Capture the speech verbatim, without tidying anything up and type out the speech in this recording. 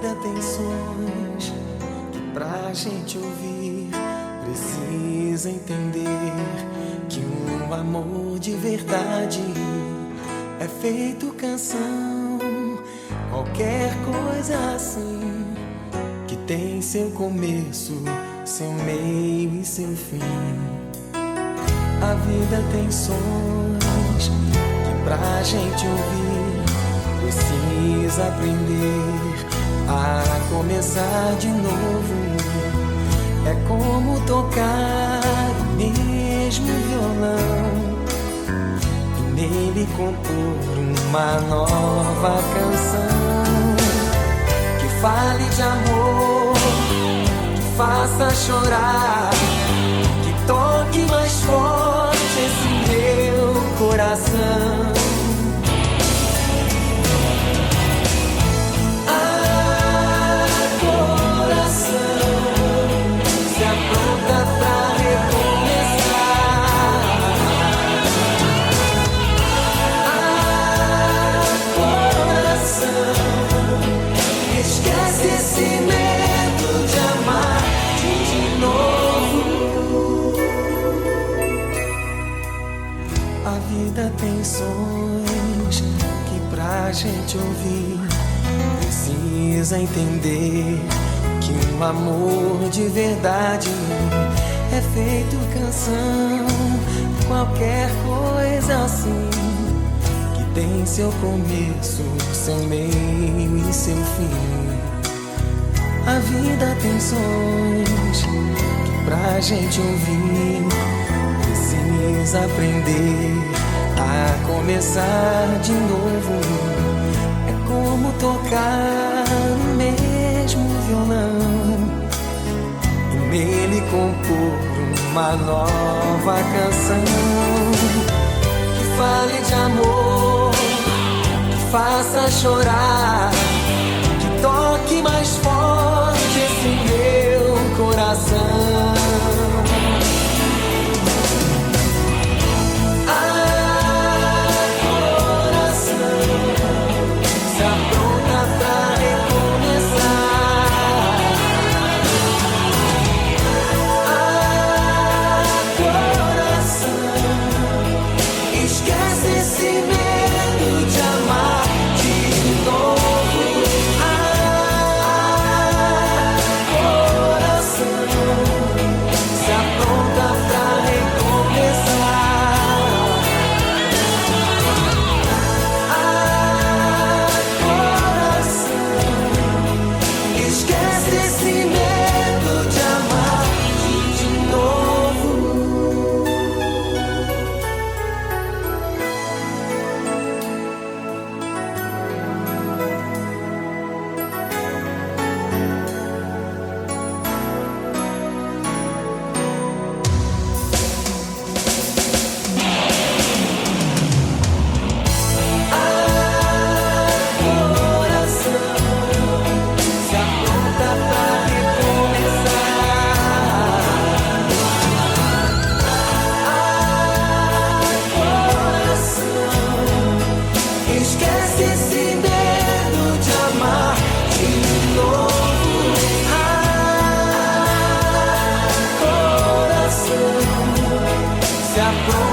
vida tem sons que pra gente ouvir precisa entender que um amor de verdade é feito canção. Qualquer coisa assim que tem seu começo, seu meio e seu fim. A vida tem sons que pra gente ouvir precisa aprender a começar de novo. É como tocar o mesmo violão e nele compor uma nova canção que fale de amor, que faça chorar, que toque mais forte esse meu coração. A vida tem sons que pra gente ouvir precisa entender que um amor de verdade é feito canção. Qualquer coisa assim que tem seu começo, seu meio e seu fim. A vida tem sons que pra gente ouvir precisa aprender a começar de novo. É como tocar o mesmo violão e nele compor uma nova canção que fale de amor, que faça chorar, que toque mais forte esse meu coração. Se apronta